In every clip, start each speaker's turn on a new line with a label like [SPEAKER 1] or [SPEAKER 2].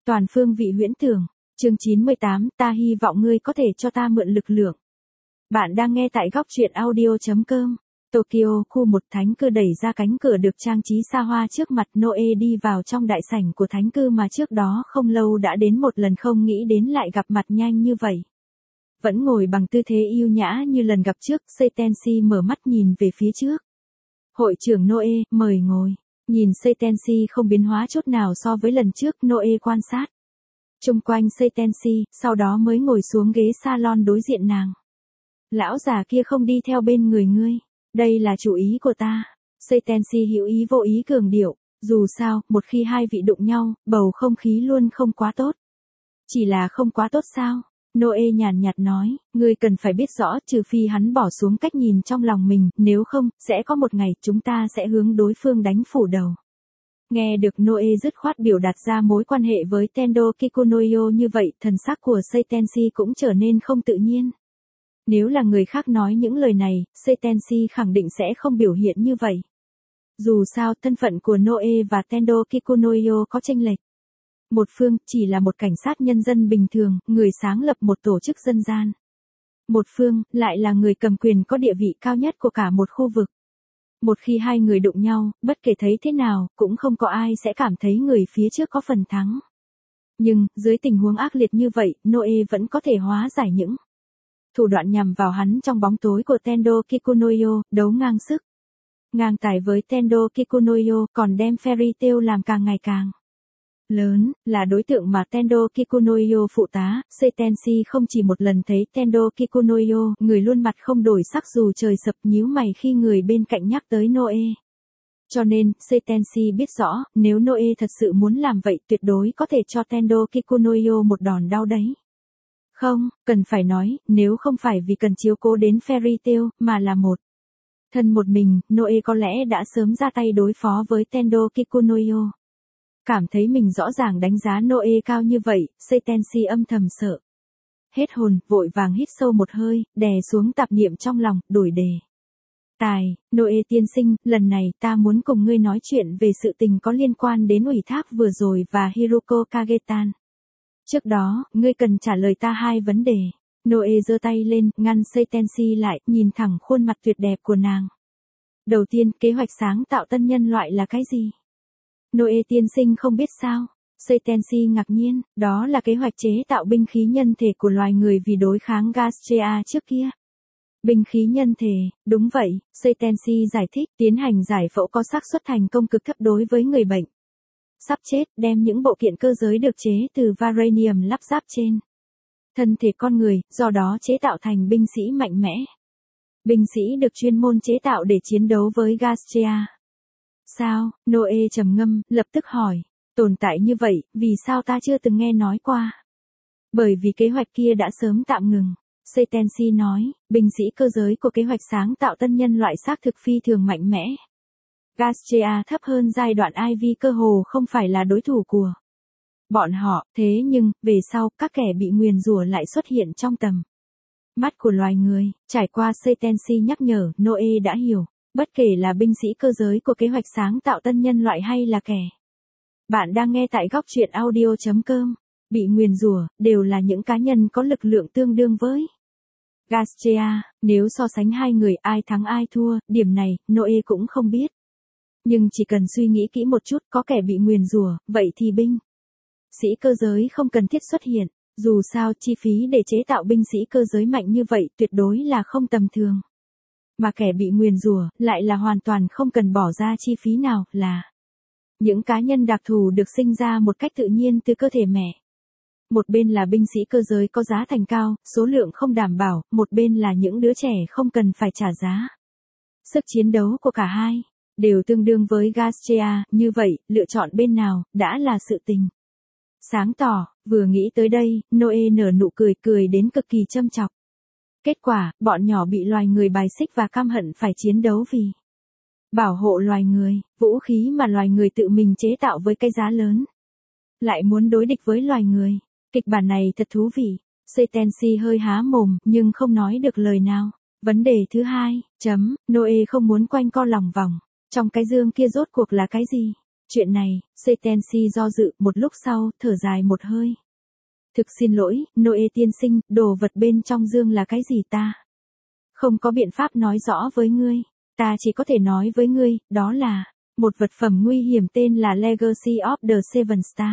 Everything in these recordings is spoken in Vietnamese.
[SPEAKER 1] Toàn phương vị huyễn tưởng. Chương 98, ta hy vọng ngươi có thể cho ta mượn lực lượng. Bạn đang nghe tại góc truyện audio.com. Tokyo, khu một thánh cư đẩy ra cánh cửa được trang trí xa hoa trước mặt Noe đi vào trong đại sảnh của thánh cư mà trước đó không lâu đã đến một lần không nghĩ đến lại gặp mặt nhanh như vậy. Vẫn ngồi bằng tư thế yêu nhã như lần gặp trước, Seitenshi mở mắt nhìn về phía trước. Hội trưởng Noe, mời ngồi. Nhìn Seitenshi không biến hóa chút nào so với lần trước, Noe quan sát chung quanh Seitenshi, sau đó mới ngồi xuống ghế salon đối diện nàng. Lão già kia không đi theo bên người ngươi. Đây là chủ ý của ta. Seitenshi hữu ý vô ý cường điệu. Dù sao, một khi hai vị đụng nhau, bầu không khí luôn không quá tốt. Chỉ là không quá tốt sao? Noe nhàn nhạt nói, ngươi cần phải biết rõ trừ phi hắn bỏ xuống cách nhìn trong lòng mình, nếu không, sẽ có một ngày chúng ta sẽ hướng đối phương đánh phủ đầu. Nghe được Noe dứt khoát biểu đạt ra mối quan hệ với Tendo Kikunoyo như vậy, thần sắc của Seitenshi cũng trở nên không tự nhiên. Nếu là người khác nói những lời này, Seitenshi khẳng định sẽ không biểu hiện như vậy. Dù sao, thân phận của Noe và Tendo Kikunoyo có chênh lệch. Một phương chỉ là một cảnh sát nhân dân bình thường, người sáng lập một tổ chức dân gian. Một phương lại là người cầm quyền có địa vị cao nhất của cả một khu vực. Một khi hai người đụng nhau, bất kể thấy thế nào, cũng không có ai sẽ cảm thấy người phía trước có phần thắng. Nhưng, dưới tình huống ác liệt như vậy, Noe vẫn có thể hóa giải những thủ đoạn nhằm vào hắn trong bóng tối của Tendo Kikunoyo, đấu ngang sức. Ngang tài với Tendo Kikunoyo, còn đem Fairy Tail làm càng ngày càng lớn, là đối tượng mà Tendo Kikunoyo phụ tá. Seitenshi không chỉ một lần thấy Tendo Kikunoyo, người luôn mặt không đổi sắc dù trời sập, nhíu mày khi người bên cạnh nhắc tới Noe. Cho nên, Seitenshi biết rõ, nếu Noe thật sự muốn làm vậy tuyệt đối có thể cho Tendo Kikunoyo một đòn đau đấy. Không, cần phải nói, nếu không phải vì cần chiếu cố đến Fairy Tail, mà là một thân một mình, Noe có lẽ đã sớm ra tay đối phó với Tendo Kikunoyo. Cảm thấy mình rõ ràng đánh giá Noe cao như vậy, Seitenshi âm thầm sợ. Hết hồn, vội vàng hít sâu một hơi, đè xuống tạp niệm trong lòng, đổi đề. Noe tiên sinh, lần này ta muốn cùng ngươi nói chuyện về sự tình có liên quan đến ủy thác vừa rồi và Hiruko Kagetan. Trước đó, ngươi cần trả lời ta hai vấn đề. Noe giơ tay lên, ngăn Seitenshi lại, nhìn thẳng khuôn mặt tuyệt đẹp của nàng. Đầu tiên, kế hoạch sáng tạo tân nhân loại là cái gì? Noe tiên sinh không biết sao? Seitenshi ngạc nhiên, đó là kế hoạch chế tạo binh khí nhân thể của loài người vì đối kháng Gastrea trước kia. Binh khí nhân thể, đúng vậy, Seitenshi giải thích, tiến hành giải phẫu có xác suất thành công cực thấp đối với người bệnh sắp chết, đem những bộ kiện cơ giới được chế từ Varanium lắp ráp trên thân thể con người, do đó chế tạo thành binh sĩ mạnh mẽ. Binh sĩ được chuyên môn chế tạo để chiến đấu với Gastrea. Sao? Noe trầm ngâm, lập tức hỏi. Tồn tại như vậy, vì sao ta chưa từng nghe nói qua? Bởi vì kế hoạch kia đã sớm tạm ngừng. Seitenshi nói, binh sĩ cơ giới của kế hoạch sáng tạo tân nhân loại xác thực phi thường mạnh mẽ. Gastrea thấp hơn giai đoạn IV cơ hồ không phải là đối thủ của bọn họ, thế nhưng, về sau, các kẻ bị nguyền rủa lại xuất hiện trong tầm mắt của loài người. Trải qua Seitenshi nhắc nhở, Noe đã hiểu. Bất kể là binh sĩ cơ giới của kế hoạch sáng tạo tân nhân loại hay là kẻ bạn đang nghe tại góc truyện audio.com, bị nguyền rủa, đều là những cá nhân có lực lượng tương đương với Gastrea. Nếu so sánh hai người ai thắng ai thua, điểm này, Noe cũng không biết. Nhưng chỉ cần suy nghĩ kỹ một chút, có kẻ bị nguyền rủa, vậy thì binh sĩ cơ giới không cần thiết xuất hiện. Dù sao, chi phí để chế tạo binh sĩ cơ giới mạnh như vậy tuyệt đối là không tầm thường. Mà kẻ bị nguyền rủa lại là hoàn toàn không cần bỏ ra chi phí nào, là những cá nhân đặc thù được sinh ra một cách tự nhiên từ cơ thể mẹ. Một bên là binh sĩ cơ giới có giá thành cao, số lượng không đảm bảo, một bên là những đứa trẻ không cần phải trả giá. Sức chiến đấu của cả hai đều tương đương với Gastrea, như vậy, lựa chọn bên nào đã là sự tình sáng tỏ. Vừa nghĩ tới đây, Noe nở nụ cười, cười đến cực kỳ châm chọc. Kết quả, bọn nhỏ bị loài người bài xích và căm hận phải chiến đấu vì bảo hộ loài người, vũ khí mà loài người tự mình chế tạo với cái giá lớn. Lại muốn đối địch với loài người. Kịch bản này thật thú vị. Seitenshi hơi há mồm, nhưng không nói được lời nào. Vấn đề thứ hai, Noe không muốn quanh co lòng vòng. Trong cái dương kia rốt cuộc là cái gì? Chuyện này, Saitensi do dự một lúc sau, thở dài một hơi. Thực xin lỗi, Noe tiên sinh, đồ vật bên trong dương là cái gì ta? Không có biện pháp nói rõ với ngươi. Ta chỉ có thể nói với ngươi, đó là một vật phẩm nguy hiểm tên là Legacy of the Seven Star.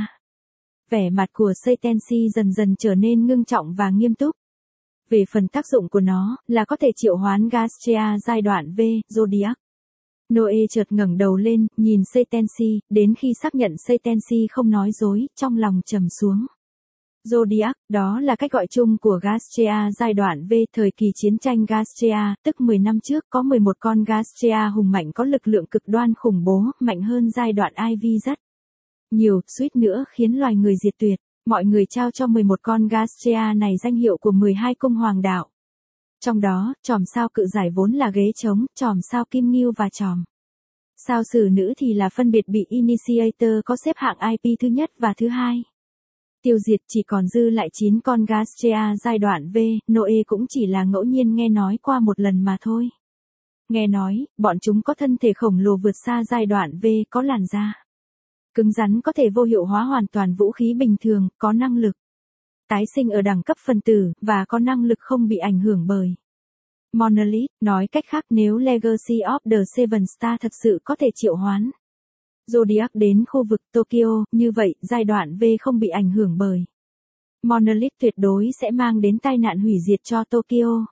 [SPEAKER 1] Vẻ mặt của Saitensi dần dần trở nên ngưng trọng và nghiêm túc. Về phần tác dụng của nó, là có thể triệu hoán Gastria giai đoạn V, Zodiac. Noe chợt ngẩng đầu lên, nhìn Saitensi, đến khi xác nhận Saitensi không nói dối, trong lòng trầm xuống. Zodiac, đó là cách gọi chung của Gastria giai đoạn V thời kỳ chiến tranh Gastria, tức 10 năm trước có 11 con Gastria hùng mạnh có lực lượng cực đoan khủng bố, mạnh hơn giai đoạn IV rất nhiều, suýt nữa khiến loài người diệt tuyệt. Mọi người trao cho 11 con Gastria này danh hiệu của 12 cung hoàng đạo. Trong đó, chòm sao cự giải vốn là ghế trống, chòm sao kim ngưu và chòm sao xử nữ thì là phân biệt bị Initiator có xếp hạng IP thứ nhất và thứ hai. Tiêu diệt chỉ còn dư lại 9 con Gastria giai đoạn V, Noe cũng chỉ là ngẫu nhiên nghe nói qua một lần mà thôi. Nghe nói, bọn chúng có thân thể khổng lồ vượt xa giai đoạn V, có làn da cứng rắn, có thể vô hiệu hóa hoàn toàn vũ khí bình thường, có năng lực tái sinh ở đẳng cấp phân tử, và có năng lực không bị ảnh hưởng bởi Monolith. Nói cách khác, nếu Legacy of the Seven Star thật sự có thể triệu hoán Zodiac đến khu vực Tokyo, như vậy, giai đoạn V không bị ảnh hưởng bởi Monolith tuyệt đối sẽ mang đến tai nạn hủy diệt cho Tokyo.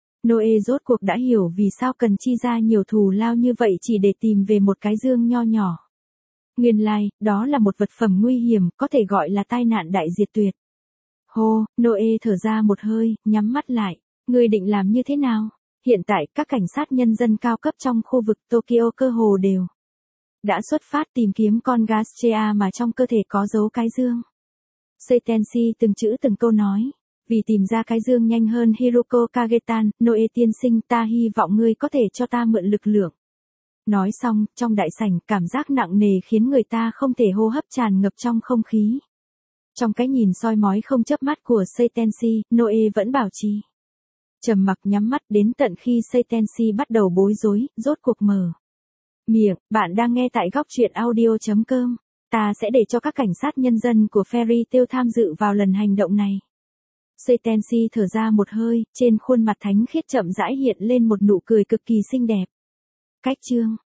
[SPEAKER 1] Noe rốt cuộc đã hiểu vì sao cần chi ra nhiều thù lao như vậy chỉ để tìm về một cái dương nho nhỏ. Nguyên lai, đó là một vật phẩm nguy hiểm, có thể gọi là tai nạn đại diệt tuyệt. Hô, Noe thở ra một hơi, nhắm mắt lại. Ngươi định làm như thế nào? Hiện tại, các cảnh sát nhân dân cao cấp trong khu vực Tokyo cơ hồ đều đã xuất phát tìm kiếm con Gastria mà trong cơ thể có dấu cái dương. Saitensi từng chữ từng câu nói. Vì tìm ra cái dương nhanh hơn Hiruko Kagetan, Noe tiên sinh, ta hy vọng ngươi có thể cho ta mượn lực lượng. Nói xong, trong đại sảnh, cảm giác nặng nề khiến người ta không thể hô hấp, tràn ngập trong không khí. Trong cái nhìn soi mói không chớp mắt của Saitensi, Noe vẫn bảo trì trầm mặc, nhắm mắt đến tận khi Saitensi bắt đầu bối rối, rốt cuộc mở miệng. Bạn đang nghe tại góc truyện audio.com. Ta sẽ để cho các cảnh sát nhân dân của Fairy Tail tham dự vào lần hành động này. Saitensi thở ra một hơi, trên khuôn mặt thánh khiết chậm rãi hiện lên một nụ cười cực kỳ xinh đẹp. Cách chương